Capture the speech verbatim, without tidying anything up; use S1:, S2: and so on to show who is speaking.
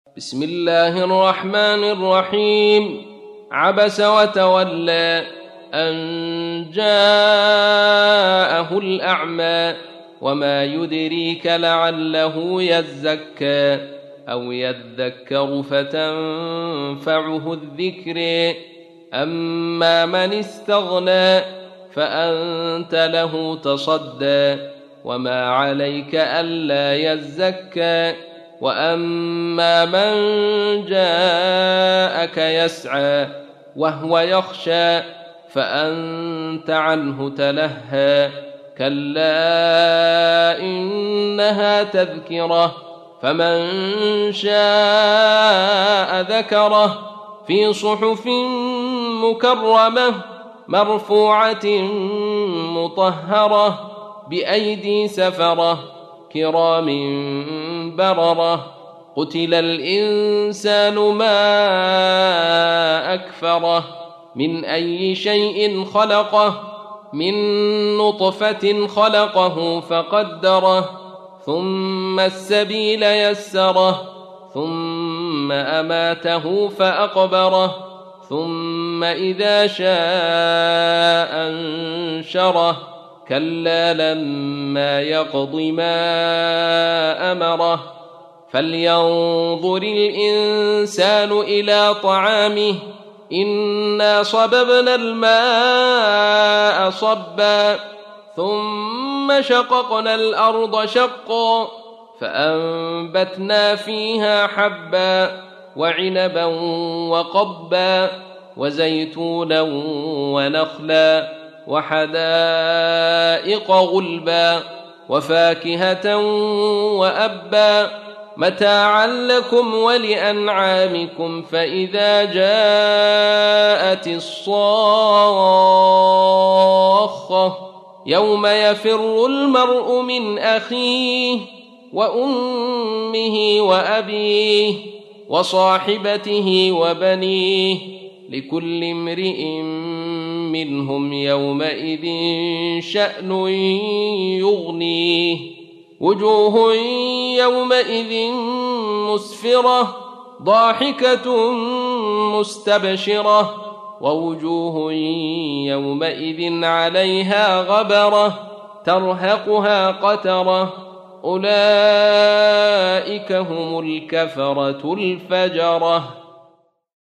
S1: بسم الله الرحمن الرحيم. عبس وتولى أن جاءه الأعمى وما يدريك لعله يزكى أو يذكر فتنفعه الذكر. أما من استغنى فأنت له تصدى وما عليك ألا يزكى. وأما من جاءك يسعى وهو يخشى فأنت عنه تلهى. كلا إنها تذكرة فمن شاء ذكره في صحف مكرمة مرفوعة مطهرة بأيدي سفرة كرام بررة. قتل الإنسان ما أكفره من أي شيء خلقه من نطفة خلقه فقدره ثم السبيل يسره ثم أماته فأقبره ثم إذا شاء أنشره. كلا لما يقض ما أمره. فلينظر الإنسان إلى طعامه إنا صببنا الماء صبا ثم شققنا الأرض شقا فأنبتنا فيها حبا وعنبا وقبا وزيتونا ونخلا وحدائق غلبا وفاكهة وأبا متاعا لكم ولأنعامكم. فإذا جاءت الصاخة يوم يفر المرء من أخيه وأمه وأبيه وصاحبته وبنيه لكل امرئ منهم يومئذ شأن يغنيه. وجوه يومئذ مسفرة ضاحكة مستبشرة ووجوه يومئذ عليها غبرة ترهقها قترة. أولئك هم الكفرة الفجرة.